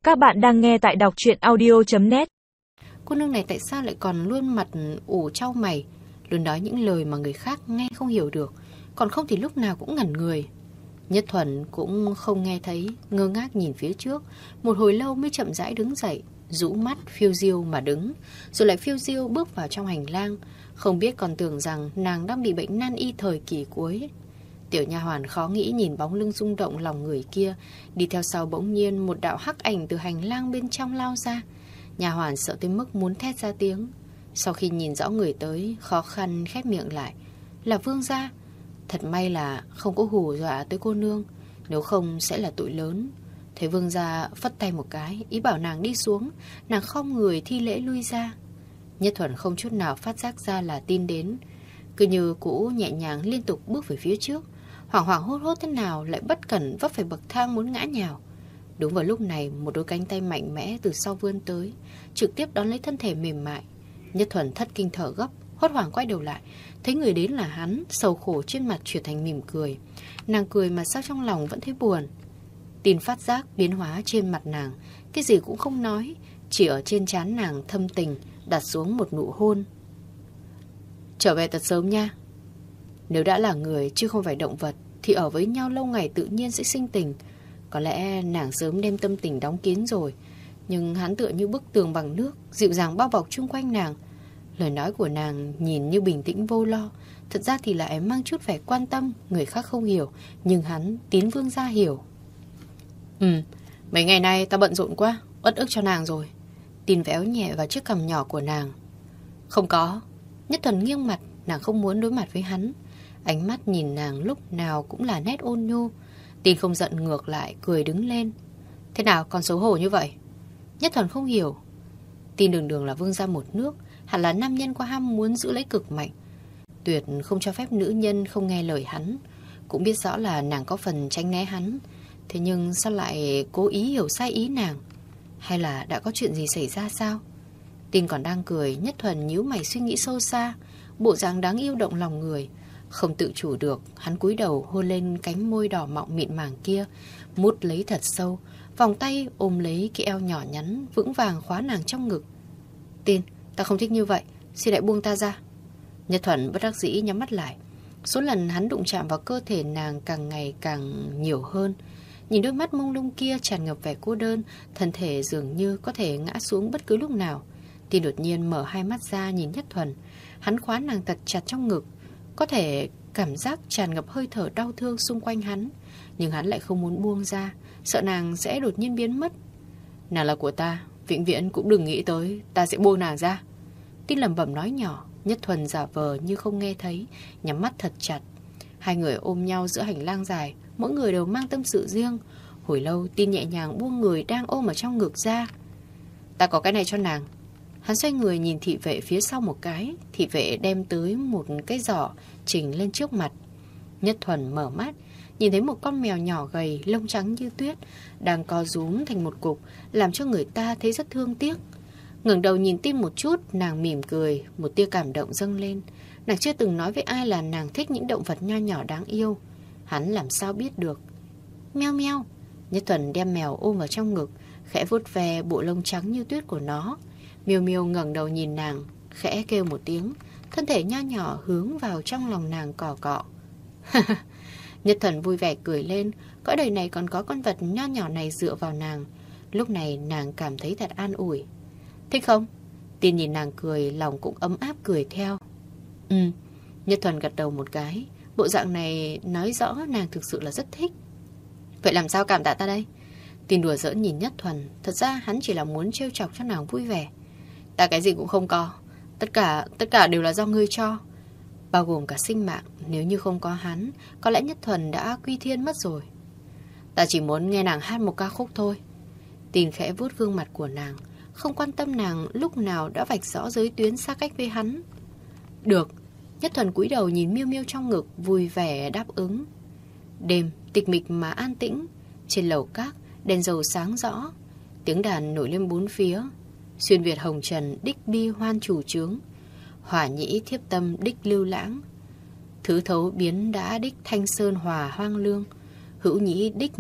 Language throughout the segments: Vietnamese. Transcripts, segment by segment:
Các bạn đang nghe tại đọc truyện audio.net. Cô nương này tại sao lại còn luôn mặt ủ trao mày, luôn nói những lời mà người khác nghe không hiểu được, còn không thì lúc nào cũng ngẩn người. Nhất Thuần cũng không nghe thấy, ngơ ngác nhìn phía trước, một hồi lâu mới chậm rãi đứng dậy, rũ mắt phiêu diêu mà đứng, rồi lại phiêu diêu bước vào trong hành lang, không biết còn tưởng rằng nàng đang bị bệnh nan y thời kỳ cuối. Tiểu nha hoàn khó nghĩ nhìn bóng lưng rung động lòng người kia, đi theo sau bỗng nhiên một đạo hắc ảnh từ hành lang bên trong lao ra. Nha hoàn sợ tới mức muốn thét ra tiếng. Sau khi nhìn rõ người tới, khó khăn khép miệng lại. Là Vương gia. Thật may là không có hù dọa tới cô nương, nếu không sẽ là tội lớn. Thấy Vương gia phất tay một cái, ý bảo nàng đi xuống. Nàng khom người thi lễ lui ra. Nhất Thuần không chút nào phát giác ra là tin đến, cứ như cũ nhẹ nhàng liên tục bước về phía trước. Hoảng hoảng hốt hốt thế nào lại bất cẩn vấp phải bậc thang muốn ngã nhào. Đúng vào lúc này, một đôi cánh tay mạnh mẽ từ sau vươn tới, trực tiếp đón lấy thân thể mềm mại. Nhất Thuần thất kinh thở gấp, hốt hoảng quay đầu lại, thấy người đến là hắn, sầu khổ trên mặt chuyển thành mỉm cười. Nàng cười mà sao trong lòng vẫn thấy buồn. Tin phát giác biến hóa trên mặt nàng, cái gì cũng không nói, chỉ ở trên trán nàng thâm tình đặt xuống một nụ hôn. Trở về thật sớm nha. Nếu đã là người chứ không phải động vật thì ở với nhau lâu ngày tự nhiên sẽ sinh tình. Có lẽ nàng sớm đem tâm tình đóng kín rồi, nhưng hắn tựa như bức tường bằng nước, dịu dàng bao bọc chung quanh nàng. Lời nói của nàng nhìn như bình tĩnh vô lo, thật ra thì lại mang chút vẻ quan tâm. Người khác không hiểu, nhưng hắn Tín Vương gia hiểu. Mấy ngày nay ta bận rộn quá, uất ức cho nàng rồi. Tín véo nhẹ vào chiếc cằm nhỏ của nàng. Không có. Nhất Thuần nghiêng mặt, nàng không muốn đối mặt với hắn. Ánh mắt nhìn nàng lúc nào cũng là nét ôn nhu. Tín không giận, ngược lại cười đứng lên. Thế nào còn xấu hổ như vậy? Nhất Thuần không hiểu. Tín đường đường là vương gia một nước, hẳn là nam nhân có ham muốn giữ lấy cực mạnh, tuyệt không cho phép nữ nhân không nghe lời hắn. Cũng biết rõ là nàng có phần tránh né hắn, thế nhưng sao lại cố ý hiểu sai ý nàng? Hay là đã có chuyện gì xảy ra sao? Tín còn đang cười, Nhất Thuần nhíu mày suy nghĩ sâu xa, bộ dạng đáng yêu động lòng người. Không tự chủ được, hắn cúi đầu hôn lên cánh môi đỏ mọng mịn màng kia, mút lấy thật sâu, vòng tay ôm lấy cái eo nhỏ nhắn, vững vàng khóa nàng trong ngực. Tín, ta không thích như vậy, xin hãy buông ta ra. Nhất Thuần bất đắc dĩ nhắm mắt lại. Số lần hắn đụng chạm vào cơ thể nàng càng ngày càng nhiều hơn. Nhìn đôi mắt mông lung kia tràn ngập vẻ cô đơn, thân thể dường như có thể ngã xuống bất cứ lúc nào. Tín đột nhiên mở hai mắt ra nhìn Nhất Thuần. Hắn khóa nàng thật chặt trong ngực, có thể cảm giác tràn ngập hơi thở đau thương xung quanh hắn, nhưng hắn lại không muốn buông ra, sợ nàng sẽ đột nhiên biến mất. Nàng là của ta, vĩnh viễn cũng đừng nghĩ tới ta sẽ buông nàng ra. Tín lẩm bẩm nói nhỏ. Nhất Thuần giả vờ như không nghe thấy, nhắm mắt thật chặt. Hai người ôm nhau giữa hành lang dài, mỗi người đều mang tâm sự riêng. Hồi lâu Tín nhẹ nhàng buông người đang ôm ở trong ngực ra. Ta có cái này cho nàng. Hắn xoay người nhìn thị vệ phía sau một cái. Thị vệ đem tới một cái giỏ trình lên trước mặt. Nhất Thuần mở mắt, nhìn thấy một con mèo nhỏ gầy, lông trắng như tuyết, đang co rúm thành một cục, làm cho người ta thấy rất thương tiếc. Ngẩng đầu nhìn Tín một chút, nàng mỉm cười, một tia cảm động dâng lên. Nàng chưa từng nói với ai là nàng thích những động vật nho nhỏ đáng yêu. Hắn làm sao biết được? Meo meo. Nhất Thuần đem mèo ôm vào trong ngực, khẽ vuốt ve bộ lông trắng như tuyết của nó. Miêu Miêu ngẩng đầu nhìn nàng, khẽ kêu một tiếng, thân thể nho nhỏ hướng vào trong lòng nàng cọ cọ. Nhất Thuần vui vẻ cười lên, cõi đời này còn có con vật nho nhỏ này dựa vào nàng. Lúc này nàng cảm thấy thật an ủi. Thích không? Tín nhìn nàng cười, lòng cũng ấm áp cười theo. Nhất Thuần gật đầu một cái. Bộ dạng này nói rõ nàng thực sự là rất thích. Vậy làm sao cảm tạ ta đây? Tín đùa giỡn nhìn Nhất Thuần. Thật ra hắn chỉ là muốn trêu chọc cho nàng vui vẻ. Ta cái gì cũng không có. Tất cả đều là do ngươi cho, bao gồm cả sinh mạng. Nếu như không có hắn, có lẽ Nhất Thuần đã quy thiên mất rồi. Ta chỉ muốn nghe nàng hát một ca khúc thôi. Tín khẽ vuốt gương mặt của nàng, không quan tâm nàng lúc nào đã vạch rõ giới tuyến xa cách với hắn. Được. Nhất Thuần cúi đầu nhìn Miêu Miêu trong ngực, vui vẻ đáp ứng. Đêm tịch mịch mà an tĩnh. Trên lầu các đèn dầu sáng rõ, tiếng đàn nổi lên bốn phía. Xuyên Việt hồng trần đích bi hoan chủ trướng, hỏa nhĩ thiếp tâm đích lưu lãng. Thứ thấu biến đã đích thanh sơn hòa hoang lương, hữu nhĩ đích mộng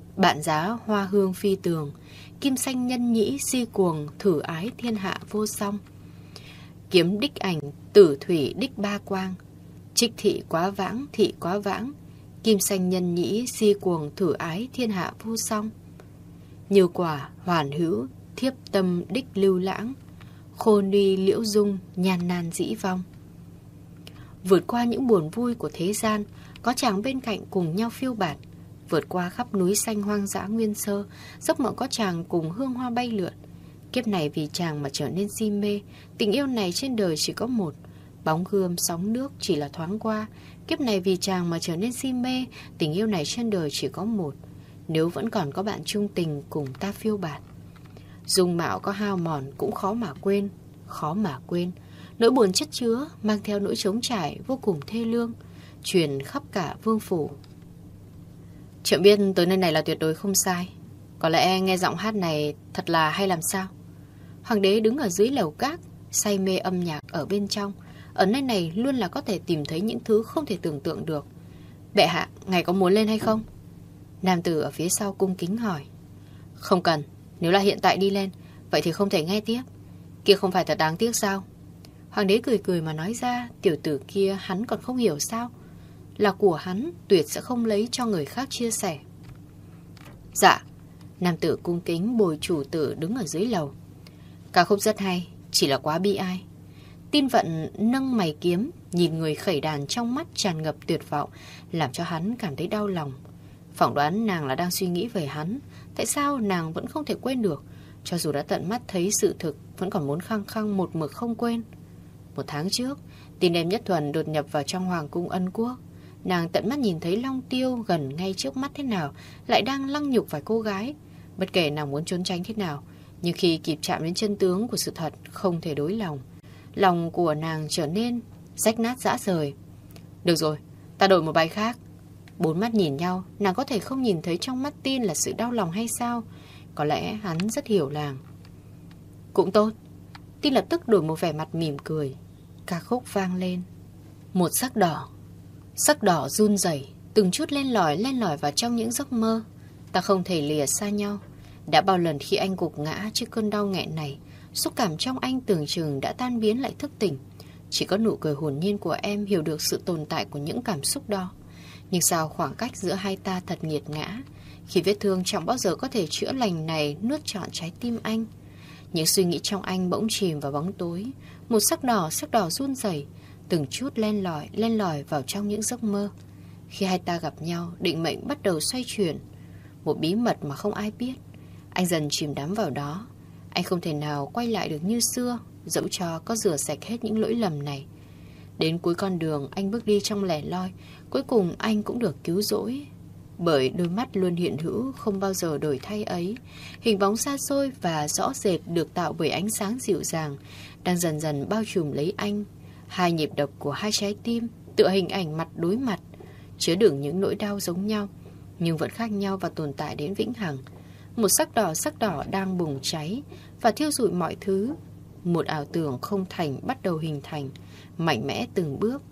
Bạn giá hoa hương phi tường, kim xanh nhân nhĩ si cuồng, thử ái thiên hạ vô song. Kiếm đích ảnh, tử thủy đích ba quang, trích thị quá vãng, thị quá vãng, kim xanh nhân nhĩ si cuồng, thử ái thiên hạ vô song. Như quả hoàn hữu, thiếp tâm đích lưu lãng, khô ni liễu dung, nhan nan dĩ vong. Vượt qua những buồn vui của thế gian, có chàng bên cạnh cùng nhau phiêu bạt. Vượt qua khắp núi xanh hoang dã nguyên sơ, giấc mộng có chàng cùng hương hoa bay lượn. Kiếp này vì chàng mà trở nên si mê, tình yêu này trên đời chỉ có một. Bóng gươm sóng nước chỉ là thoáng qua. Kiếp này vì chàng mà trở nên si mê, tình yêu này trên đời chỉ có một. Nếu vẫn còn có bạn chung tình cùng ta phiêu bạt. Dung mạo có hao mòn cũng khó mà quên, khó mà quên. Nỗi buồn chất chứa mang theo nỗi trống trải vô cùng thê lương, truyền khắp cả vương phủ. Trượng biết tới nơi này là tuyệt đối không sai. Có lẽ nghe giọng hát này thật là hay làm sao. Hoàng đế đứng ở dưới lầu cát, say mê âm nhạc ở bên trong. Ở nơi này luôn là có thể tìm thấy những thứ không thể tưởng tượng được. Bệ hạ, ngài có muốn lên hay không? Nam tử ở phía sau cung kính hỏi. Không cần, nếu là hiện tại đi lên, vậy thì không thể nghe tiếp. Kia không phải thật đáng tiếc sao? Hoàng đế cười cười mà nói ra. Tiểu tử kia hắn còn không hiểu sao. Là của hắn, tuyệt sẽ không lấy cho người khác chia sẻ. Dạ. Nam tử cung kính bồi chủ tử đứng ở dưới lầu. Ca khúc rất hay, chỉ là quá bi ai. Tin vận nâng mày kiếm, nhìn người khẩy đàn trong mắt tràn ngập tuyệt vọng, làm cho hắn cảm thấy đau lòng. Phỏng đoán nàng là đang suy nghĩ về hắn. Tại sao nàng vẫn không thể quên được? Cho dù đã tận mắt thấy sự thực, vẫn còn muốn khăng khăng một mực không quên. 1 tháng trước, tin em Nhất Thuần đột nhập vào trong hoàng cung Ân Quốc. Nàng tận mắt nhìn thấy Long Tiêu gần ngay trước mắt thế nào, lại đang lăng nhục vài cô gái. Bất kể nàng muốn trốn tránh thế nào, nhưng khi kịp chạm đến chân tướng của sự thật, không thể đối lòng. Lòng của nàng trở nên rách nát rã rời. Được rồi, ta đổi một bài khác. 4 mắt nhìn nhau, nàng có thể không nhìn thấy trong mắt tin là sự đau lòng hay sao? Có lẽ hắn rất hiểu nàng. Cũng tốt. Tin lập tức đổi một vẻ mặt mỉm cười. Ca khúc vang lên. Một sắc đỏ run rẩy, từng chút len lỏi vào trong những giấc mơ. Ta không thể lìa xa nhau. Đã bao lần khi anh gục ngã trước cơn đau nghẹn này, xúc cảm trong anh tưởng chừng đã tan biến lại thức tỉnh. Chỉ có nụ cười hồn nhiên của em hiểu được sự tồn tại của những cảm xúc đó. Nhưng sao khoảng cách giữa hai ta thật nghiệt ngã, khi vết thương chẳng bao giờ có thể chữa lành này nuốt trọn trái tim anh. Những suy nghĩ trong anh bỗng chìm vào bóng tối. Một sắc đỏ run rẩy, từng chút len lỏi vào trong những giấc mơ. Khi hai ta gặp nhau, định mệnh bắt đầu xoay chuyển. Một bí mật mà không ai biết. Anh dần chìm đắm vào đó. Anh không thể nào quay lại được như xưa, dẫu cho có rửa sạch hết những lỗi lầm này. Đến cuối con đường, anh bước đi trong lẻ loi. Cuối cùng anh cũng được cứu rỗi. Bởi đôi mắt luôn hiện hữu, không bao giờ đổi thay ấy. Hình bóng xa xôi và rõ rệt được tạo bởi ánh sáng dịu dàng, đang dần dần bao trùm lấy anh. 2 nhịp đập của 2 trái tim, tựa hình ảnh mặt đối mặt, chứa đựng những nỗi đau giống nhau, nhưng vẫn khác nhau và tồn tại đến vĩnh hằng. Một sắc đỏ đang bùng cháy và thiêu rụi mọi thứ. Một ảo tưởng không thành bắt đầu hình thành, mạnh mẽ từng bước,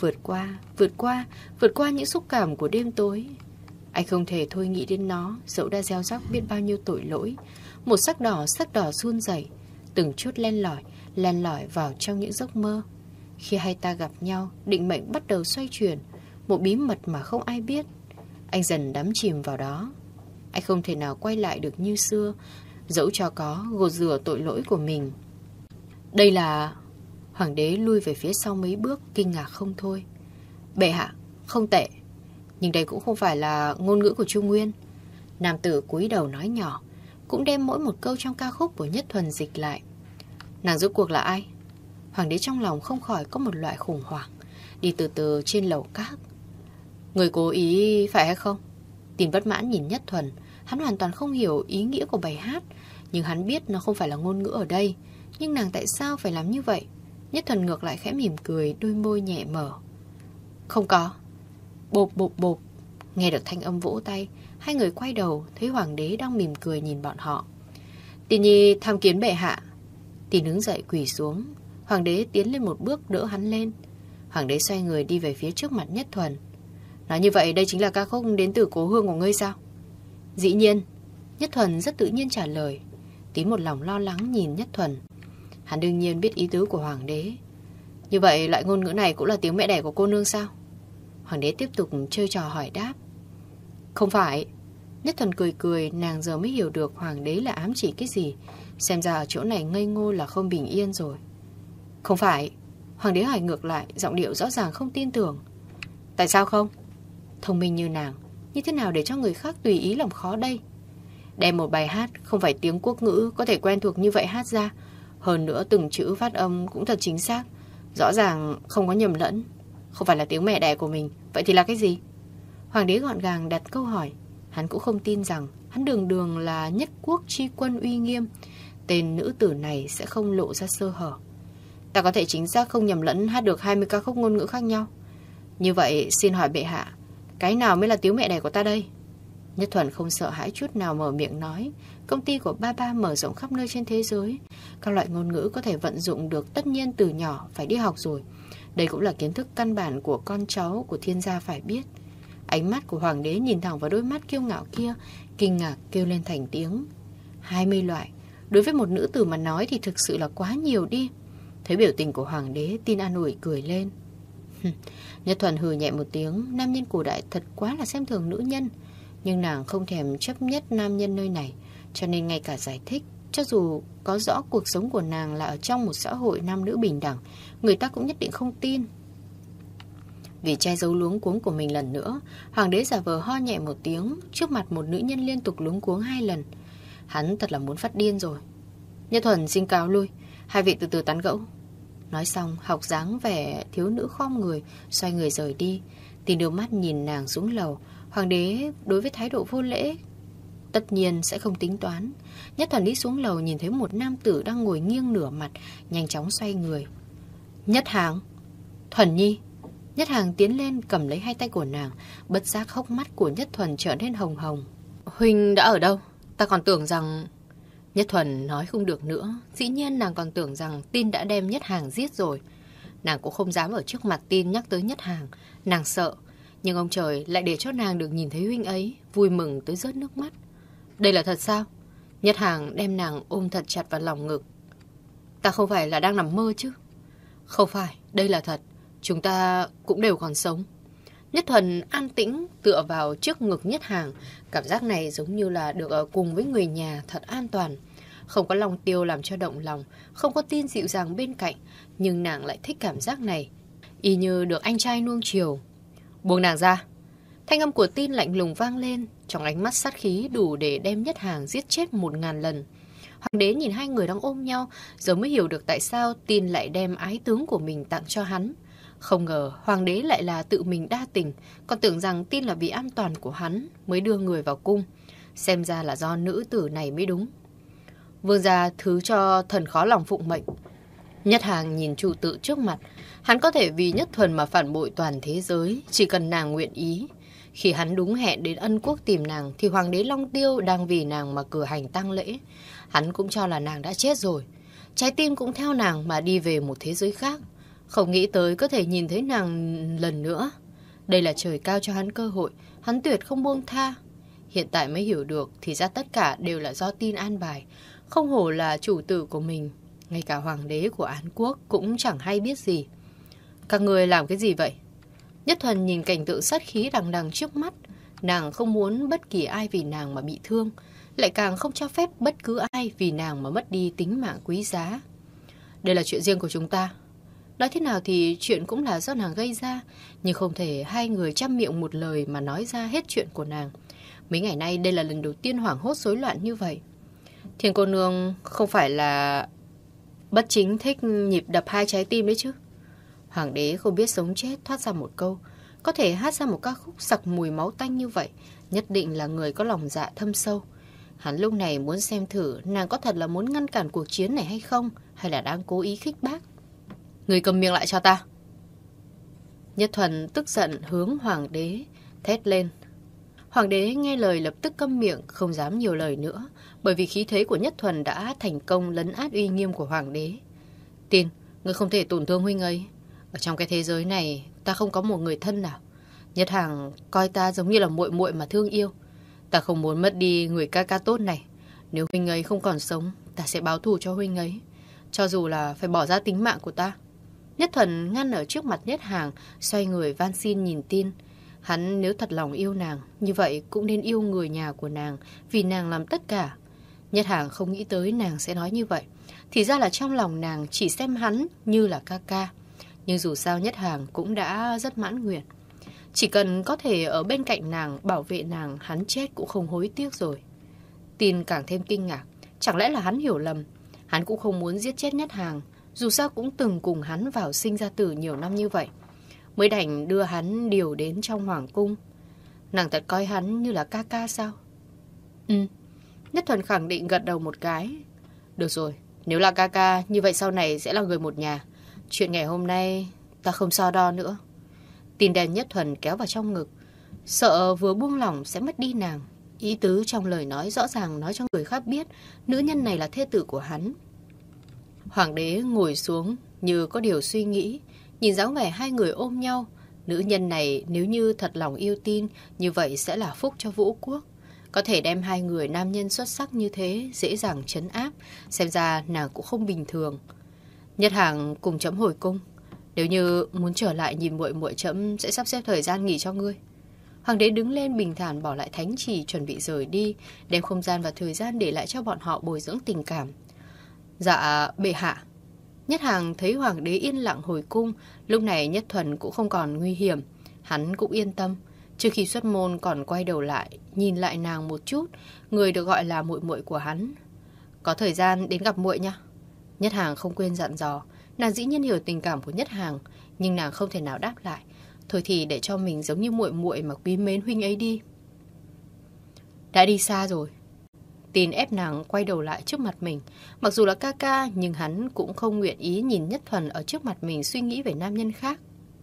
vượt qua những xúc cảm của đêm tối. Anh không thể thôi nghĩ đến nó, dẫu đã gieo rắc biết bao nhiêu tội lỗi. Một sắc đỏ run rẩy, từng chút len lỏi vào trong những giấc mơ. Khi hai ta gặp nhau, định mệnh bắt đầu xoay chuyển, một bí mật mà không ai biết. Anh dần đắm chìm vào đó. Anh không thể nào quay lại được như xưa, dẫu cho có gột rửa tội lỗi của mình. Đây là... Hoàng đế lui về phía sau mấy bước, kinh ngạc không thôi. Bệ hạ, không tệ. Nhưng đây cũng không phải là ngôn ngữ của Trung Nguyên. Nam tử cúi đầu nói nhỏ, cũng đem mỗi một câu trong ca khúc của Nhất Thuần dịch lại. Nàng rốt cuộc là ai? Hoàng đế trong lòng không khỏi có một loại khủng hoảng. Đi từ từ trên lầu cát. Người cố ý phải hay không? Tin bất mãn nhìn Nhất Thuần. Hắn hoàn toàn không hiểu ý nghĩa của bài hát, nhưng hắn biết nó không phải là ngôn ngữ ở đây. Nhưng nàng tại sao phải làm như vậy? Nhất Thuần ngược lại khẽ mỉm cười, đôi môi nhẹ mở. Không có. Bộp. Nghe được thanh âm vỗ tay, hai người quay đầu, thấy hoàng đế đang mỉm cười nhìn bọn họ. Tỷ nhi tham kiến bệ hạ. Tỷ đứng dậy quỳ xuống. Hoàng đế tiến lên một bước đỡ hắn lên. Hoàng đế xoay người đi về phía trước mặt Nhất Thuần. Nói như vậy đây chính là ca khúc đến từ cố hương của ngươi sao? Dĩ nhiên. Nhất Thuần rất tự nhiên trả lời. Tín một lòng lo lắng nhìn Nhất Thuần. Hắn đương nhiên biết ý tứ của Hoàng đế. Như vậy loại ngôn ngữ này cũng là tiếng mẹ đẻ của cô nương sao? Hoàng đế tiếp tục chơi trò hỏi đáp. Không phải. Nhất Thuần cười cười, nàng giờ mới hiểu được Hoàng đế là ám chỉ cái gì. Xem ra ở chỗ này ngây ngô là không bình yên rồi. Không phải. Hoàng đế hỏi ngược lại, giọng điệu rõ ràng không tin tưởng. Tại sao không? Thông minh như nàng, như thế nào để cho người khác tùy ý làm khó đây? Đem một bài hát không phải tiếng quốc ngữ có thể quen thuộc như vậy hát ra. Hơn nữa từng chữ phát âm cũng thật chính xác. Rõ ràng không có nhầm lẫn. Không phải là tiếng mẹ đẻ của mình. Vậy thì là cái gì? Hoàng đế gọn gàng đặt câu hỏi. Hắn cũng không tin rằng hắn đường đường là nhất quốc tri quân uy nghiêm, tên nữ tử này sẽ không lộ ra sơ hở. Ta có thể chính xác không nhầm lẫn hát được 20 ca khúc ngôn ngữ khác nhau. Như vậy xin hỏi bệ hạ, cái nào mới là tiếng mẹ đẻ của ta đây? Nhất Thuần không sợ hãi chút nào mở miệng nói. Công ty của ba ba mở rộng khắp nơi trên thế giới. Các loại ngôn ngữ có thể vận dụng được tất nhiên từ nhỏ phải đi học rồi. Đây cũng là kiến thức căn bản của con cháu của thiên gia phải biết. Ánh mắt của Hoàng đế nhìn thẳng vào đôi mắt kiêu ngạo kia, kinh ngạc kêu lên thành tiếng. 20 loại. Đối với một nữ tử mà nói thì thực sự là quá nhiều đi. Thấy biểu tình của Hoàng đế, Tin an ủi cười lên. Nhất Thuần hừ nhẹ một tiếng. Nam nhân cổ đại thật quá là xem thường nữ nhân. Nhưng nàng không thèm chấp nhất nam nhân nơi này, cho nên ngay cả giải thích, cho dù có rõ cuộc sống của nàng là ở trong một xã hội nam nữ bình đẳng, người ta cũng nhất định không tin. Vì che giấu luống cuống của mình lần nữa, Hoàng đế giả vờ ho nhẹ một tiếng trước mặt một nữ nhân liên tục luống cuống 2 lần. Hắn thật là muốn phát điên rồi. Nhất Thuần xin cáo lui, hai vị từ từ tán gẫu. Nói xong, học dáng vẻ thiếu nữ khom người, xoay người rời đi. Tin đưa mắt nhìn nàng xuống lầu. Hoàng đế đối với thái độ vô lễ tất nhiên sẽ không tính toán. Nhất Thuần đi xuống lầu nhìn thấy một nam tử đang ngồi nghiêng nửa mặt, nhanh chóng xoay người. Nhất Hàng. Thuần Nhi. Nhất Hàng tiến lên cầm lấy hai tay của nàng, bất giác hốc mắt của Nhất Thuần trở nên hồng hồng. Huynh đã ở đâu? Ta còn tưởng rằng... Nhất Thuần nói không được nữa. Dĩ nhiên nàng còn tưởng rằng Tin đã đem Nhất Hàng giết rồi. Nàng cũng không dám ở trước mặt Tin nhắc tới Nhất Hàng. Nàng sợ. Nhưng ông trời lại để cho nàng được nhìn thấy huynh ấy, vui mừng tới rớt nước mắt. Đây là thật sao? Nhất Hàng đem nàng ôm thật chặt vào lòng ngực. Ta không phải là đang nằm mơ chứ? Không phải, đây là thật. Chúng ta cũng đều còn sống. Nhất Thuần an tĩnh tựa vào trước ngực Nhất Hàng. Cảm giác này giống như là được ở cùng với người nhà, thật an toàn. Không có Long Tiêu làm cho động lòng, không có Tin dịu dàng bên cạnh, nhưng nàng lại thích cảm giác này, y như được anh trai nuông chiều. Buông nàng ra. Thanh âm của Tin lạnh lùng vang lên, trong ánh mắt sát khí đủ để đem Nhất Hàng giết chết 1000 lần. Hoàng đế nhìn hai người đang ôm nhau, giờ mới hiểu được tại sao Tin lại đem ái tướng của mình tặng cho hắn. Không ngờ Hoàng đế lại là tự mình đa tình, còn tưởng rằng Tin là vì an toàn của hắn mới đưa người vào cung. Xem ra là do nữ tử này mới đúng. Vương gia thứ cho thần khó lòng phụng mệnh. Nhất Hàng nhìn chủ tự trước mặt. Hắn có thể vì Nhất Thuần mà phản bội toàn thế giới, chỉ cần nàng nguyện ý. Khi hắn đúng hẹn đến Ân Quốc tìm nàng, thì Hoàng đế Long Tiêu đang vì nàng mà cử hành tang lễ. Hắn cũng cho là nàng đã chết rồi. Trái tim cũng theo nàng mà đi về một thế giới khác. Không nghĩ tới có thể nhìn thấy nàng lần nữa. Đây là trời cao cho hắn cơ hội, hắn tuyệt không buông tha. Hiện tại mới hiểu được thì ra tất cả đều là do Tin an bài. Không hổ là chủ tử của mình. Ngay cả hoàng đế của Án Quốc cũng chẳng hay biết gì. Các người làm cái gì vậy? Nhất Thuần nhìn cảnh tượng sát khí đằng đằng trước mắt. Nàng không muốn bất kỳ ai vì nàng mà bị thương, lại càng không cho phép bất cứ ai vì nàng mà mất đi tính mạng quý giá. Đây là chuyện riêng của chúng ta. Nói thế nào thì chuyện cũng là do nàng gây ra, nhưng không thể hai người trăm miệng một lời mà nói ra hết chuyện của nàng. Mấy ngày nay đây là lần đầu tiên hoảng hốt rối loạn như vậy. Thiên cô nương không phải là bất chính thích nhịp đập hai trái tim đấy chứ? Hoàng đế không biết sống chết thoát ra một câu. Có thể hát ra một ca khúc sặc mùi máu tanh như vậy, nhất định là người có lòng dạ thâm sâu. Hắn lúc này muốn xem thử nàng có thật là muốn ngăn cản cuộc chiến này hay không, hay là đang cố ý khích bác. Người cầm miệng lại cho ta. Nhất Thuần tức giận hướng hoàng đế thét lên. Hoàng đế nghe lời lập tức câm miệng, không dám nhiều lời nữa, bởi vì khí thế của Nhất Thuần đã thành công lấn át uy nghiêm của hoàng đế. Tin, ngươi không thể tổn thương huynh ấy. Ở trong cái thế giới này, ta không có một người thân nào. Nhất Hàng coi ta giống như là muội muội mà thương yêu. Ta không muốn mất đi người ca ca tốt này. Nếu huynh ấy không còn sống, ta sẽ báo thù cho huynh ấy, cho dù là phải bỏ ra tính mạng của ta. Nhất Thuần ngăn ở trước mặt Nhất Hàng, xoay người van xin nhìn Tin. Hắn nếu thật lòng yêu nàng, như vậy cũng nên yêu người nhà của nàng, vì nàng làm tất cả. Nhất Hàng không nghĩ tới nàng sẽ nói như vậy. Thì ra là trong lòng nàng chỉ xem hắn như là ca ca. Nhưng dù sao Nhất Hàng cũng đã rất mãn nguyện. Chỉ cần có thể ở bên cạnh nàng, bảo vệ nàng, hắn chết cũng không hối tiếc rồi. Tin càng thêm kinh ngạc. Chẳng lẽ là hắn hiểu lầm? Hắn cũng không muốn giết chết Nhất Hàng, dù sao cũng từng cùng hắn vào sinh ra tử nhiều năm như vậy, mới đành đưa hắn điều đến trong hoàng cung. Nàng thật coi hắn như là ca ca sao? Nhất Thuần khẳng định gật đầu một cái. Được rồi, nếu là ca ca, như vậy sau này sẽ là người một nhà. Chuyện ngày hôm nay ta không so đo nữa. Tin đen Nhất Thuần kéo vào trong ngực, sợ vừa buông lỏng sẽ mất đi nàng. Ý tứ trong lời nói rõ ràng nói cho người khác biết nữ nhân này là thê tử của hắn. Hoàng đế ngồi xuống như có điều suy nghĩ, nhìn dáng vẻ hai người ôm nhau. Nữ nhân này nếu như thật lòng yêu Tin, như vậy sẽ là phúc cho Vũ Quốc. Có thể đem hai người nam nhân xuất sắc như thế dễ dàng trấn áp, xem ra nàng cũng không bình thường. Nhất Hàng cùng chấm hồi cung. Nếu như muốn trở lại nhìn muội muội, chấm sẽ sắp xếp thời gian nghỉ cho ngươi. Hoàng đế đứng lên bình thản bỏ lại thánh chỉ, chuẩn bị rời đi, đem không gian và thời gian để lại cho bọn họ bồi dưỡng tình cảm. Dạ, bệ hạ. Nhất Hàng thấy hoàng đế yên lặng hồi cung, lúc này Nhất Thuần cũng không còn nguy hiểm, hắn cũng yên tâm. Trước khi xuất môn còn quay đầu lại, nhìn lại nàng một chút, người được gọi là muội muội của hắn. Có thời gian đến gặp muội nha. Nhất Hàng không quên dặn dò. Nàng dĩ nhiên hiểu tình cảm của Nhất Hàng, nhưng nàng không thể nào đáp lại. Thôi thì để cho mình giống như muội muội mà quý mến huynh ấy đi. Đã đi xa rồi. Tin ép nàng quay đầu lại trước mặt mình. Mặc dù là ca ca, nhưng hắn cũng không nguyện ý nhìn Nhất Thuần ở trước mặt mình suy nghĩ về nam nhân khác.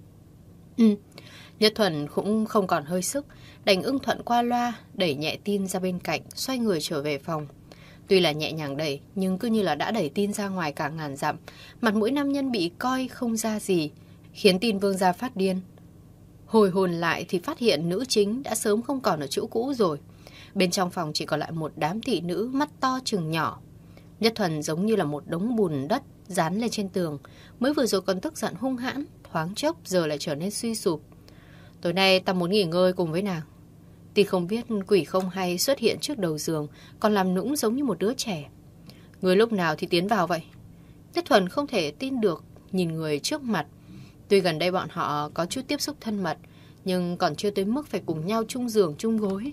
Nhất Thuần cũng không còn hơi sức, đành ưng thuận qua loa, đẩy nhẹ Tin ra bên cạnh, xoay người trở về phòng. Tuy là nhẹ nhàng đẩy, nhưng cứ như là đã đẩy Tin ra ngoài cả ngàn dặm. Mặt mũi nam nhân bị coi không ra gì, khiến Tin vương gia phát điên. Hồi hồn lại thì phát hiện nữ chính đã sớm không còn ở chỗ cũ rồi. Bên trong phòng chỉ còn lại một đám thị nữ mắt to chừng nhỏ. Nhất Thuần giống như là một đống bùn đất dán lên trên tường. Mới vừa rồi còn tức giận hung hãn, thoáng chốc giờ lại trở nên suy sụp. Tối nay ta muốn nghỉ ngơi cùng với nàng. Thì không biết quỷ không hay xuất hiện trước đầu giường, còn làm nũng giống như một đứa trẻ. Người lúc nào thì tiến vào vậy? Nhất Thuần không thể tin được nhìn người trước mặt. Tuy gần đây bọn họ có chút tiếp xúc thân mật, nhưng còn chưa tới mức phải cùng nhau chung giường chung gối.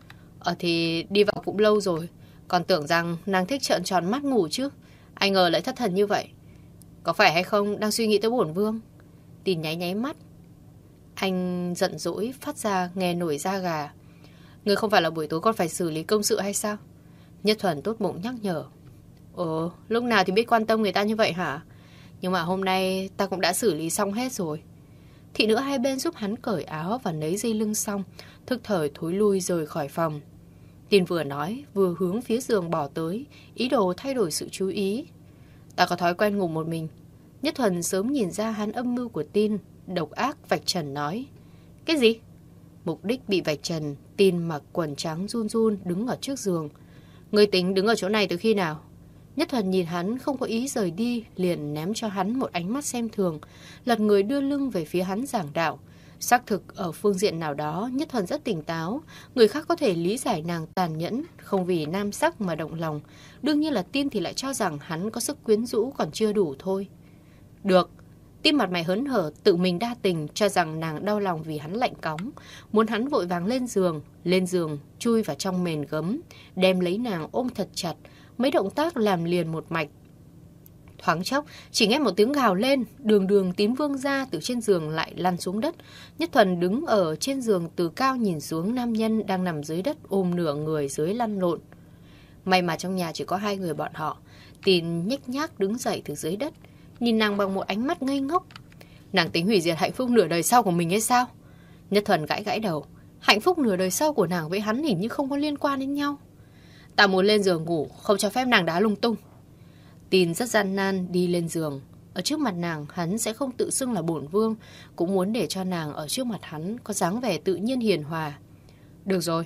Thì đi vào cũng lâu rồi, còn tưởng rằng nàng thích trợn tròn mắt ngủ chứ. Ai ngờ lại thất thần như vậy. Có phải hay không đang suy nghĩ tới bổn vương? Tin nháy nháy mắt. Anh giận dỗi phát ra nghe nổi da gà. Ngươi không phải là buổi tối còn phải xử lý công sự hay sao? Nhất Thuần tốt bụng nhắc nhở. Lúc nào thì biết quan tâm người ta như vậy hả? Nhưng mà hôm nay ta cũng đã xử lý xong hết rồi. Thị nữ hai bên giúp hắn cởi áo và nấy dây lưng xong, thức thời thối lui rời khỏi phòng. Tin vừa nói vừa hướng phía giường bỏ tới, ý đồ thay đổi sự chú ý. Ta có thói quen ngủ một mình. Nhất Thuần sớm nhìn ra hắn âm mưu của Tin, độc ác vạch trần nói. Cái gì? Mục đích bị vạch trần, Tin mặc quần trắng run run đứng ở trước giường. Ngươi tính đứng ở chỗ này từ khi nào? Nhất Thuần nhìn hắn không có ý rời đi, liền ném cho hắn một ánh mắt xem thường, lật người đưa lưng về phía hắn giảng đạo. Xác thực ở phương diện nào đó, Nhất Thuần rất tỉnh táo, người khác có thể lý giải nàng tàn nhẫn, không vì nam sắc mà động lòng. Đương nhiên là Tin thì lại cho rằng hắn có sức quyến rũ còn chưa đủ thôi. Được, Tin mặt mày hớn hở, tự mình đa tình, cho rằng nàng đau lòng vì hắn lạnh cóng, muốn hắn vội vàng lên giường, chui vào trong mền gấm, đem lấy nàng ôm thật chặt, mấy động tác làm liền một mạch. Thoáng chốc, chỉ nghe một tiếng gào lên, đường Tín vương ra từ trên giường lại lăn xuống đất. Nhất Thuần đứng ở trên giường từ cao nhìn xuống nam nhân đang nằm dưới đất ôm nửa người dưới lăn lộn. May mà trong nhà chỉ có hai người bọn họ. Tin nhếch nhác đứng dậy từ dưới đất, nhìn nàng bằng một ánh mắt ngây ngốc. Nàng tính hủy diệt hạnh phúc nửa đời sau của mình hay sao? Nhất Thuần gãi đầu. Hạnh phúc nửa đời sau của nàng với hắn hình như không có liên quan đến nhau. Ta muốn lên giường ngủ, không cho phép nàng đá lung tung. Tin rất gian nan đi lên giường. Ở trước mặt nàng, hắn sẽ không tự xưng là bổn vương, cũng muốn để cho nàng ở trước mặt hắn có dáng vẻ tự nhiên hiền hòa. Được rồi,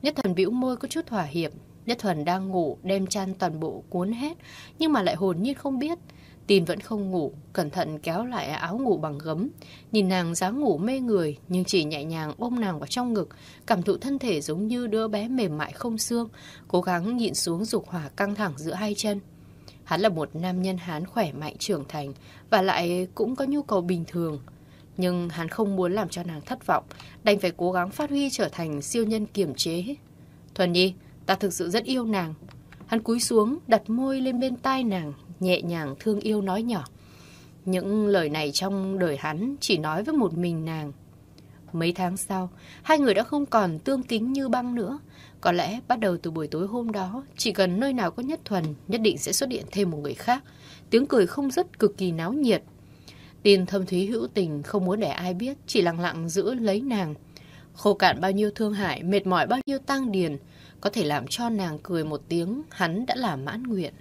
Nhất Thuần bĩu môi có chút thỏa hiệp. Nhất Thuần đang ngủ, đem chăn toàn bộ cuốn hết, nhưng mà lại hồn nhiên không biết. Tin vẫn không ngủ, cẩn thận kéo lại áo ngủ bằng gấm. Nhìn nàng dáng ngủ mê người, nhưng chỉ nhẹ nhàng ôm nàng vào trong ngực, cảm thụ thân thể giống như đứa bé mềm mại không xương, cố gắng nhịn xuống dục hỏa căng thẳng giữa hai chân. Hắn là một nam nhân Hán khỏe mạnh trưởng thành, và lại cũng có nhu cầu bình thường. Nhưng hắn không muốn làm cho nàng thất vọng, đành phải cố gắng phát huy trở thành siêu nhân kiềm chế. Thuần Nhi, ta thực sự rất yêu nàng. Hắn cúi xuống, đặt môi lên bên tai nàng, nhẹ nhàng thương yêu nói nhỏ. Những lời này trong đời hắn chỉ nói với một mình nàng. Mấy tháng sau, hai người đã không còn tương kính như băng nữa. Có lẽ bắt đầu từ buổi tối hôm đó, chỉ cần nơi nào có Nhất Thuần, nhất định sẽ xuất hiện thêm một người khác. Tiếng cười không dứt, cực kỳ náo nhiệt. Tin thâm thúy hữu tình không muốn để ai biết, chỉ lặng lặng giữ lấy nàng. Khô cạn bao nhiêu thương hại, mệt mỏi bao nhiêu tang điền, có thể làm cho nàng cười một tiếng, hắn đã là mãn nguyện.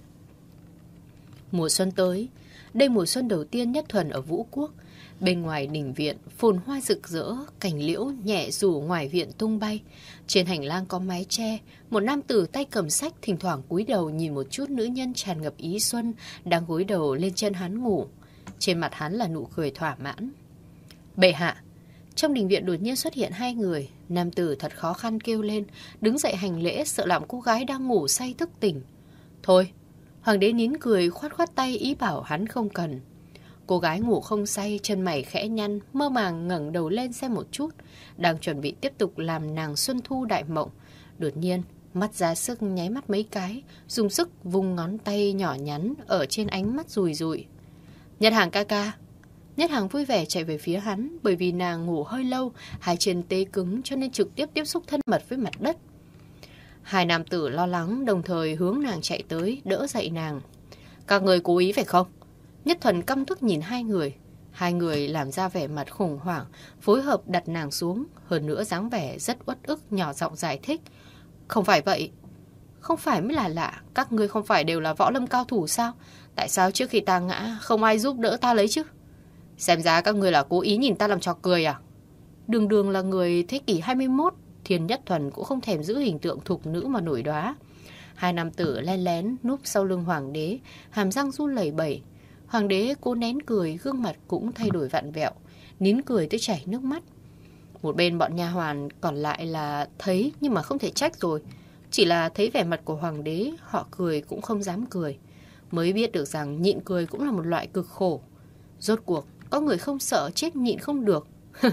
Mùa xuân tới, đây mùa xuân đầu tiên Nhất Thuần ở Vũ Quốc. Bên ngoài đình viện, phồn hoa rực rỡ, cành liễu nhẹ rủ ngoài viện tung bay. Trên hành lang có mái che, một nam tử tay cầm sách thỉnh thoảng cúi đầu nhìn một chút nữ nhân tràn ngập ý xuân đang gối đầu lên chân hắn ngủ. Trên mặt hắn là nụ cười thỏa mãn. Bệ hạ! Trong đình viện đột nhiên xuất hiện hai người. Nam tử thật khó khăn kêu lên, đứng dậy hành lễ, sợ làm cô gái đang ngủ say thức tỉnh. Thôi! Hoàng đế nín cười khoát khoát tay ý bảo hắn không cần. Cô gái ngủ không say, chân mày khẽ nhăn, mơ màng ngẩng đầu lên xem một chút, đang chuẩn bị tiếp tục làm nàng xuân thu đại mộng. Đột nhiên, mắt ra sức nháy mắt mấy cái, dùng sức vùng ngón tay nhỏ nhắn ở trên ánh mắt rùi rụi. Nhất Hàng ca ca. Nhất Hàng vui vẻ chạy về phía hắn, bởi vì nàng ngủ hơi lâu, hai chân tê cứng cho nên trực tiếp tiếp xúc thân mật với mặt đất. Hai nam tử lo lắng đồng thời hướng nàng chạy tới, đỡ dậy nàng. Các người cố ý phải không? Nhất Thuần căm tức nhìn hai người. Hai người làm ra vẻ mặt khủng hoảng, phối hợp đặt nàng xuống, hơn nữa dáng vẻ rất uất ức, nhỏ giọng giải thích. Không phải vậy. Không phải mới là lạ, các ngươi không phải đều là võ lâm cao thủ sao? Tại sao trước khi ta ngã không ai giúp đỡ ta lấy chứ? Xem ra các ngươi là cố ý nhìn ta làm trò cười à? Đường đường là người thế kỷ 21, Thiên Nhất Thuần cũng không thèm giữ hình tượng thục nữ mà nổi đóa. Hai nam tử len lén núp sau lưng hoàng đế, hàm răng run lẩy bẩy. Hoàng đế cố nén cười, gương mặt cũng thay đổi vặn vẹo, nín cười tới chảy nước mắt. Một bên bọn nha hoàn còn lại là thấy nhưng mà không thể trách rồi. Chỉ là thấy vẻ mặt của hoàng đế, họ cười cũng không dám cười. Mới biết được rằng nhịn cười cũng là một loại cực khổ. Rốt cuộc, có người không sợ chết nhịn không được.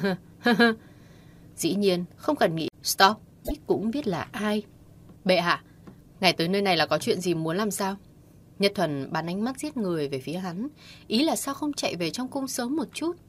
Dĩ nhiên, không cần nghĩ. Stop, biết cũng biết là ai. Bệ hạ, ngài tới nơi này là có chuyện gì muốn làm sao? Nhất Thuần bắn ánh mắt giết người về phía hắn. Ý là sao không chạy về trong cung sớm một chút?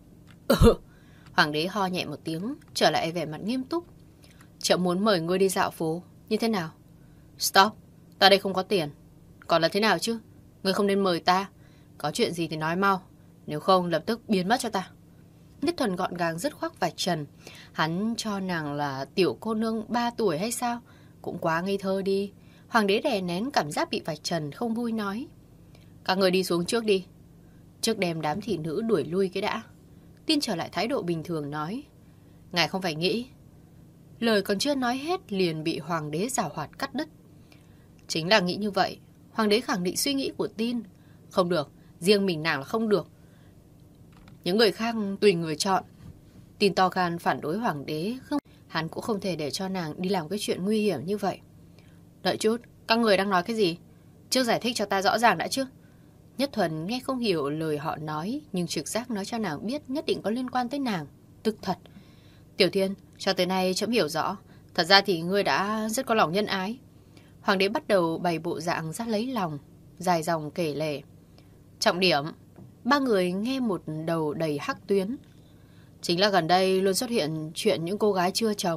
Hoàng đế ho nhẹ một tiếng, trở lại vẻ mặt nghiêm túc. Trẫm muốn mời ngươi đi dạo phố. Như thế nào? Stop, ta đây không có tiền. Còn là thế nào chứ? Ngươi không nên mời ta. Có chuyện gì thì nói mau, nếu không lập tức biến mất cho ta. Nhất Thuần gọn gàng dứt khoát vạch trần. Hắn cho nàng là tiểu cô nương 3 tuổi hay sao? Cũng quá ngây thơ đi. Hoàng đế đè nén cảm giác bị vạch trần, không vui nói. Các người đi xuống trước đi. Trước đem đám thị nữ đuổi lui cái đã. Tin trở lại thái độ bình thường nói. Ngài không phải nghĩ. Lời còn chưa nói hết liền bị hoàng đế giảo hoạt cắt đứt. Chính là nghĩ như vậy. Hoàng đế khẳng định suy nghĩ của Tin. Không được, riêng mình nàng là không được. Những người khác tùy người chọn. Tin to gan phản đối hoàng đế. Hắn cũng không thể để cho nàng đi làm cái chuyện nguy hiểm như vậy. Đợi chút, các người đang nói cái gì? Trước giải thích cho ta rõ ràng đã chứ. Nhất Thuần nghe không hiểu lời họ nói, nhưng trực giác nói cho nàng biết nhất định có liên quan tới nàng. Tức thật. Tiểu Thiên, cho tới nay trẫm hiểu rõ. Thật ra thì ngươi đã rất có lòng nhân ái. Hoàng đế bắt đầu bày bộ dạng ra lấy lòng, dài dòng kể lể. Trọng điểm, ba người nghe một đầu đầy hắc tuyến. Chính là gần đây luôn xuất hiện chuyện những cô gái chưa chồng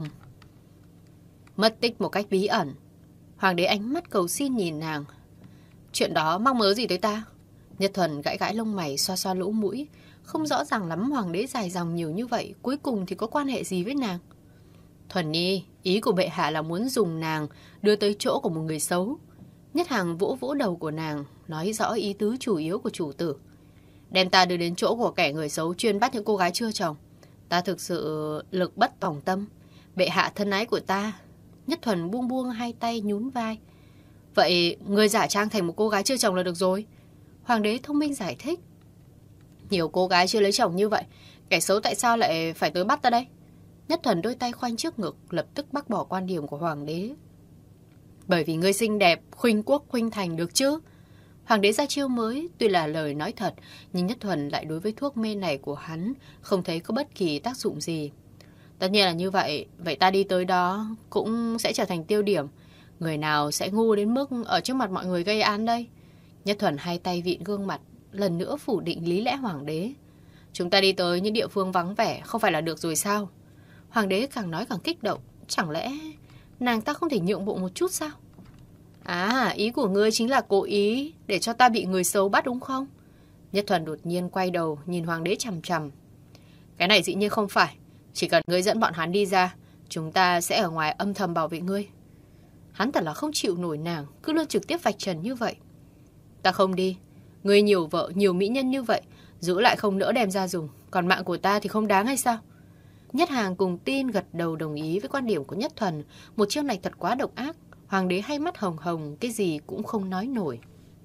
mất tích một cách bí ẩn. Hoàng đế ánh mắt cầu xin nhìn nàng. Chuyện đó mong mớ gì tới ta? Nhất Thuần gãi gãi lông mày, xoa xoa lỗ mũi. Không rõ ràng lắm hoàng đế dài dòng nhiều như vậy, cuối cùng thì có quan hệ gì với nàng? Thuần Nhi, ý của bệ hạ là muốn dùng nàng đưa tới chỗ của một người xấu. Nhất Hàng vỗ vỗ đầu của nàng, nói rõ ý tứ chủ yếu của chủ tử. Đem ta đưa đến chỗ của kẻ người xấu chuyên bắt những cô gái chưa chồng. Ta thực sự lực bất tòng tâm. Bệ hạ thân ái của ta, Nhất Thuần buông buông hai tay nhún vai. Vậy ngươi giả trang thành một cô gái chưa chồng là được rồi. Hoàng đế thông minh giải thích. Nhiều cô gái chưa lấy chồng như vậy, kẻ xấu tại sao lại phải tới bắt ta đây? Nhất Thuần đôi tay khoanh trước ngực, lập tức bác bỏ quan điểm của hoàng đế. Bởi vì ngươi xinh đẹp, khuynh quốc khuynh thành được chứ? Hoàng đế ra chiêu mới, tuy là lời nói thật, nhưng Nhất Thuần lại đối với thuốc mê này của hắn không thấy có bất kỳ tác dụng gì. Tất nhiên là như vậy, vậy ta đi tới đó cũng sẽ trở thành tiêu điểm. Người nào sẽ ngu đến mức ở trước mặt mọi người gây án đây? Nhất Thuần hai tay vịn gương mặt, lần nữa phủ định lý lẽ hoàng đế. Chúng ta đi tới những địa phương vắng vẻ, không phải là được rồi sao? Hoàng đế càng nói càng kích động. Chẳng lẽ nàng ta không thể nhượng bộ một chút sao? À, ý của ngươi chính là cố ý để cho ta bị người xấu bắt đúng không? Nhất Thuần đột nhiên quay đầu nhìn hoàng đế chằm chằm. Cái này dĩ nhiên không phải. Chỉ cần ngươi dẫn bọn hắn đi ra, chúng ta sẽ ở ngoài âm thầm bảo vệ ngươi. Hắn thật là không chịu nổi nàng, cứ luôn trực tiếp vạch trần như vậy. Ta không đi. Ngươi nhiều vợ, nhiều mỹ nhân như vậy, giữ lại không nỡ đem ra dùng. Còn mạng của ta thì không đáng hay sao? Nhất Hàng cùng Tin gật đầu đồng ý với quan điểm của Nhất Thuần. Một chiêu này thật quá độc ác. Hoàng đế hai mắt hồng hồng, cái gì cũng không nói nổi.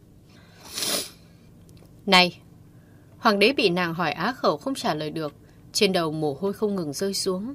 Này! Hoàng đế bị nàng hỏi á khẩu không trả lời được. Trên đầu mồ hôi không ngừng rơi xuống.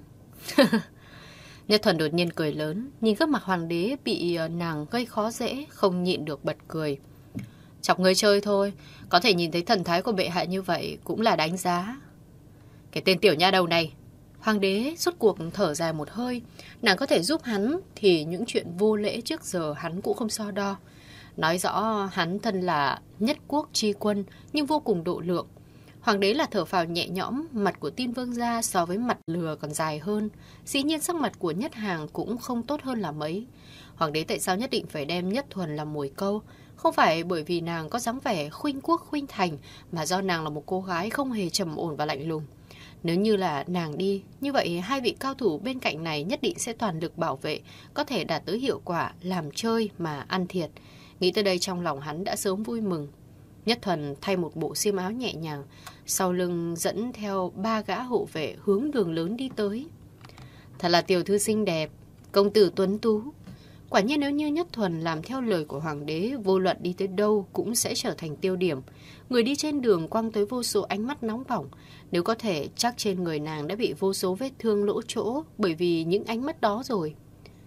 Nhất Thuần đột nhiên cười lớn, nhìn gương mặt hoàng đế bị nàng gây khó dễ, không nhịn được bật cười. Chọc ngươi chơi thôi, có thể nhìn thấy thần thái của bệ hạ như vậy cũng là đánh giá. Cái tên tiểu nha đầu này. Hoàng đế rốt cuộc thở dài một hơi. Nàng có thể giúp hắn thì những chuyện vô lễ trước giờ hắn cũng không so đo. Nói rõ hắn thân là nhất quốc tri quân nhưng vô cùng độ lượng. Hoàng đế là thở phào nhẹ nhõm. Mặt của Tin Vương gia so với mặt lừa còn dài hơn. Dĩ nhiên sắc mặt của Nhất Hàng cũng không tốt hơn là mấy. Hoàng đế tại sao nhất định phải đem Nhất Thuần làm mồi câu? Không phải bởi vì nàng có dáng vẻ khuynh quốc khuynh thành, mà do nàng là một cô gái không hề trầm ổn và lạnh lùng. Nếu như là nàng đi, như vậy hai vị cao thủ bên cạnh này nhất định sẽ toàn lực bảo vệ, có thể đạt tới hiệu quả làm chơi mà ăn thiệt. Nghĩ tới đây trong lòng hắn đã sớm vui mừng. Nhất Thuần thay một bộ xiêm áo nhẹ nhàng, sau lưng dẫn theo 3 gã hộ vệ hướng đường lớn đi tới. Thật là tiểu thư xinh đẹp, công tử tuấn tú. Quả nhiên nếu như Nhất Thuần làm theo lời của hoàng đế, vô luận đi tới đâu cũng sẽ trở thành tiêu điểm. Người đi trên đường quăng tới vô số ánh mắt nóng bỏng. Nếu có thể, chắc trên người nàng đã bị vô số vết thương lỗ chỗ bởi vì những ánh mắt đó rồi.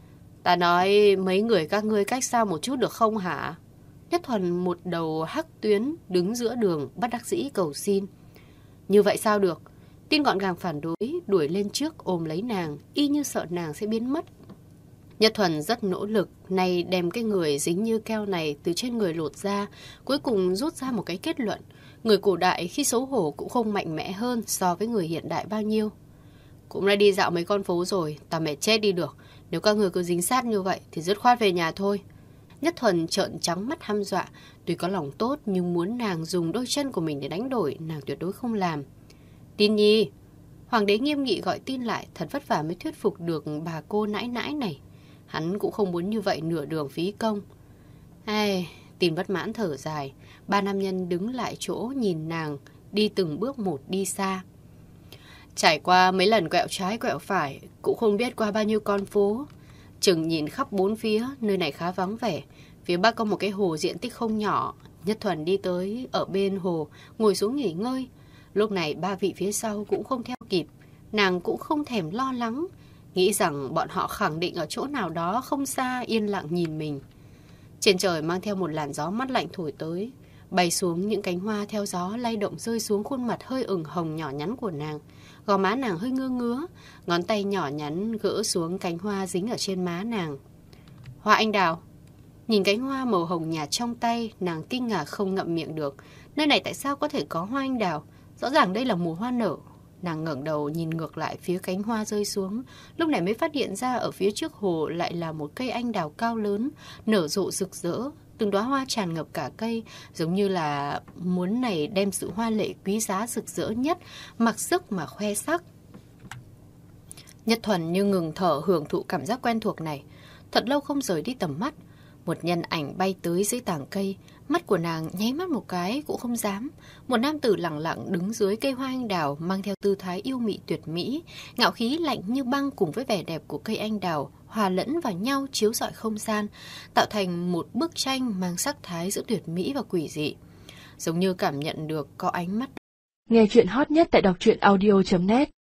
Ta nói mấy người các ngươi cách xa một chút được không hả? Nhất Thuần một đầu hắc tuyến đứng giữa đường bất đắc dĩ cầu xin. Như vậy sao được? Tin gọn gàng phản đối, đuổi lên trước ôm lấy nàng, y như sợ nàng sẽ biến mất. Nhất Thuần rất nỗ lực, nay đem cái người dính như keo này từ trên người lột ra, cuối cùng rút ra một cái kết luận. Người cổ đại khi xấu hổ cũng không mạnh mẽ hơn so với người hiện đại bao nhiêu. Cũng đã đi dạo mấy con phố rồi, ta mệt chết đi được. Nếu các người cứ dính sát như vậy thì dứt khoát về nhà thôi. Nhất Thuần trợn trắng mắt hăm dọa, tuy có lòng tốt nhưng muốn nàng dùng đôi chân của mình để đánh đổi, nàng tuyệt đối không làm. Tin Nhi! Hoàng đế nghiêm nghị gọi Tin lại, thật vất vả mới thuyết phục được bà cô nãi nãi này. Hắn cũng không muốn như vậy nửa đường phí công. Ai, Tin bất mãn thở dài. 3 nam nhân đứng lại chỗ nhìn nàng đi từng bước một đi xa. Trải qua mấy lần quẹo trái quẹo phải, cũng không biết qua bao nhiêu con phố. Chừng nhìn khắp bốn phía, nơi này khá vắng vẻ. Phía bắc có một cái hồ diện tích không nhỏ. Nhất Thuần đi tới ở bên hồ, ngồi xuống nghỉ ngơi. Lúc này 3 vị phía sau cũng không theo kịp. Nàng cũng không thèm lo lắng, nghĩ rằng bọn họ khẳng định ở chỗ nào đó không xa yên lặng nhìn mình. Trên trời mang theo một làn gió mát lạnh thổi tới, bay xuống những cánh hoa theo gió lay động rơi xuống khuôn mặt hơi ửng hồng nhỏ nhắn của nàng. Gò má nàng hơi ngứa ngứa, ngón tay nhỏ nhắn gỡ xuống cánh hoa dính ở trên má nàng. Hoa anh đào. Nhìn cánh hoa màu hồng nhạt trong tay, nàng kinh ngạc không ngậm miệng được. Nơi này tại sao có thể có hoa anh đào? Rõ ràng đây là mùa hoa nở. Nàng ngẩng đầu nhìn ngược lại phía cánh hoa rơi xuống, lúc này mới phát hiện ra ở phía trước hồ lại là một cây anh đào cao lớn, nở rộ rực rỡ, từng đóa hoa tràn ngập cả cây, giống như là muốn này đem sự hoa lệ quý giá rực rỡ nhất, mặc sức mà khoe sắc. Nhất Thuần như ngừng thở hưởng thụ cảm giác quen thuộc này, thật lâu không rời đi tầm mắt. Một nhân ảnh bay tới dưới tàng cây, mắt của nàng nháy mắt một cái cũng không dám. Một nam tử lặng lặng đứng dưới cây hoa anh đào, mang theo tư thái yêu mị tuyệt mỹ, ngạo khí lạnh như băng cùng với vẻ đẹp của cây anh đào hòa lẫn vào nhau chiếu rọi không gian, tạo thành một bức tranh mang sắc thái giữa tuyệt mỹ và quỷ dị. Giống như cảm nhận được có ánh mắt. Nghe chuyện hot nhất tại đọc truyện audio.net